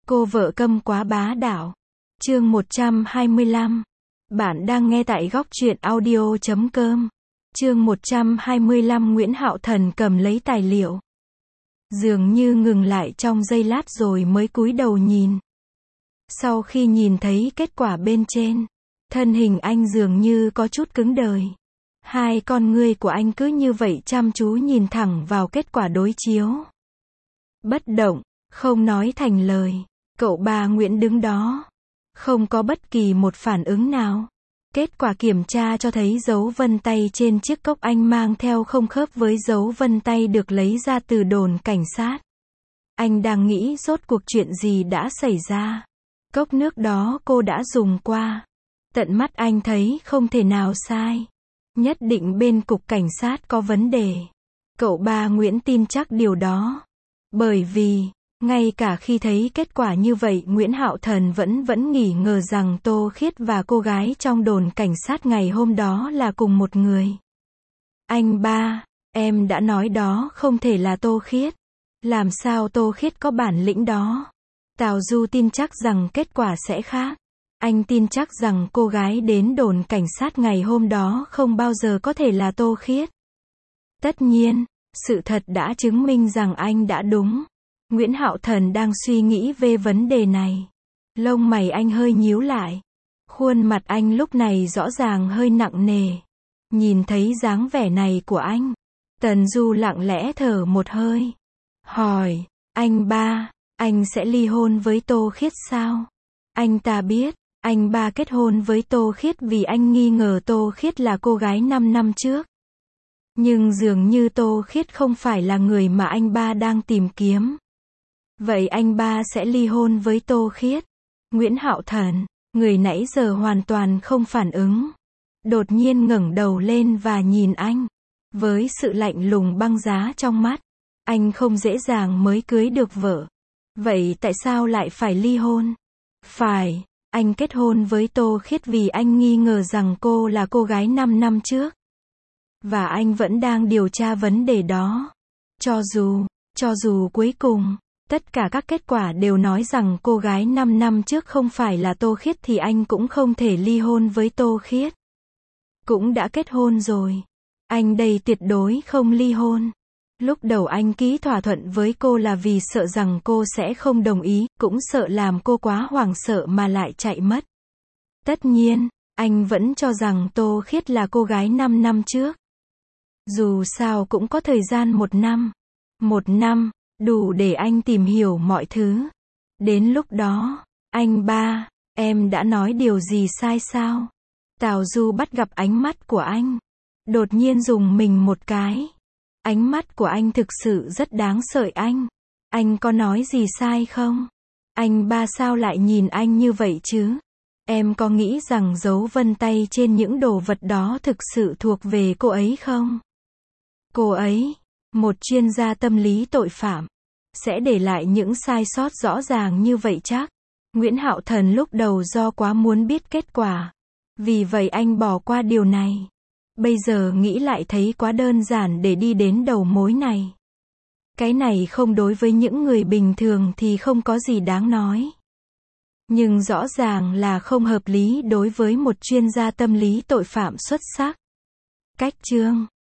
Cô vợ câm quá bá đạo. Chương 125. Bạn đang nghe tại góc truyện audio.com. Chương 125. Nguyễn Hạo Thần cầm lấy tài liệu. Dường như ngừng lại trong giây lát rồi mới cúi đầu nhìn. Sau khi nhìn thấy kết quả bên trên, thân hình anh dường như có chút cứng đờ. Hai con ngươi của anh cứ như vậy chăm chú nhìn thẳng vào kết quả đối chiếu. Bất động, không nói thành lời. Cậu ba Nguyễn đứng đó, không có bất kỳ một phản ứng nào. Kết quả kiểm tra cho thấy dấu vân tay trên chiếc cốc anh mang theo không khớp với dấu vân tay được lấy ra từ đồn cảnh sát. Anh đang nghĩ rốt cuộc chuyện gì đã xảy ra. Cốc nước đó cô đã dùng qua. Tận mắt anh thấy không thể nào sai. Nhất định bên cục cảnh sát có vấn đề. Cậu ba Nguyễn tin chắc điều đó. Bởi vì, ngay cả khi thấy kết quả như vậy, Nguyễn Hạo Thần vẫn nghỉ ngờ rằng Tô Khiết và cô gái trong đồn cảnh sát ngày hôm đó là cùng một người. Anh ba, em đã nói đó không thể là Tô Khiết. Làm sao Tô Khiết có bản lĩnh đó? Tào Du tin chắc rằng kết quả sẽ khác. Anh tin chắc rằng cô gái đến đồn cảnh sát ngày hôm đó không bao giờ có thể là Tô Khiết. Tất nhiên, sự thật đã chứng minh rằng anh đã đúng. Nguyễn Hạo Thần đang suy nghĩ về vấn đề này. Lông mày anh hơi nhíu lại. Khuôn mặt anh lúc này rõ ràng hơi nặng nề. Nhìn thấy dáng vẻ này của anh, Tần Du lặng lẽ thở một hơi. Hỏi, anh ba, anh sẽ ly hôn với Tô Khiết sao? Anh ta biết, anh ba kết hôn với Tô Khiết vì anh nghi ngờ Tô Khiết là cô gái 5 năm trước. Nhưng dường như Tô Khiết không phải là người mà anh ba đang tìm kiếm. Vậy anh ba sẽ ly hôn với Tô Khiết? Nguyễn Hạo Thần, người nãy giờ hoàn toàn không phản ứng, đột nhiên ngẩng đầu lên và nhìn anh. Với sự lạnh lùng băng giá trong mắt, anh không dễ dàng mới cưới được vợ. Vậy tại sao lại phải ly hôn? Phải, anh kết hôn với Tô Khiết vì anh nghi ngờ rằng cô là cô gái 5 năm trước. Và anh vẫn đang điều tra vấn đề đó. Cho dù cuối cùng, tất cả các kết quả đều nói rằng cô gái 5 năm trước không phải là Tô Khiết thì anh cũng không thể ly hôn với Tô Khiết. Cũng đã kết hôn rồi. Anh đây tuyệt đối không ly hôn. Lúc đầu anh ký thỏa thuận với cô là vì sợ rằng cô sẽ không đồng ý, cũng sợ làm cô quá hoảng sợ mà lại chạy mất. Tất nhiên, anh vẫn cho rằng Tô Khiết là cô gái 5 năm trước. Dù sao cũng có thời gian 1 năm. 1 năm, đủ để anh tìm hiểu mọi thứ. Đến lúc đó, anh ba, em đã nói điều gì sai sao? Tào Du bắt gặp ánh mắt của anh. Đột nhiên rùng mình một cái. Ánh mắt của anh thực sự rất đáng sợ anh. Anh có nói gì sai không? Anh ba sao lại nhìn anh như vậy chứ? Em có nghĩ rằng dấu vân tay trên những đồ vật đó thực sự thuộc về cô ấy không? Cô ấy, một chuyên gia tâm lý tội phạm, sẽ để lại những sai sót rõ ràng như vậy chắc? Nguyễn Hạo Thần lúc đầu do quá muốn biết kết quả. Vì vậy anh bỏ qua điều này. Bây giờ nghĩ lại thấy quá đơn giản để đi đến đầu mối này. Cái này không đối với những người bình thường thì không có gì đáng nói. Nhưng rõ ràng là không hợp lý đối với một chuyên gia tâm lý tội phạm xuất sắc. Cách chương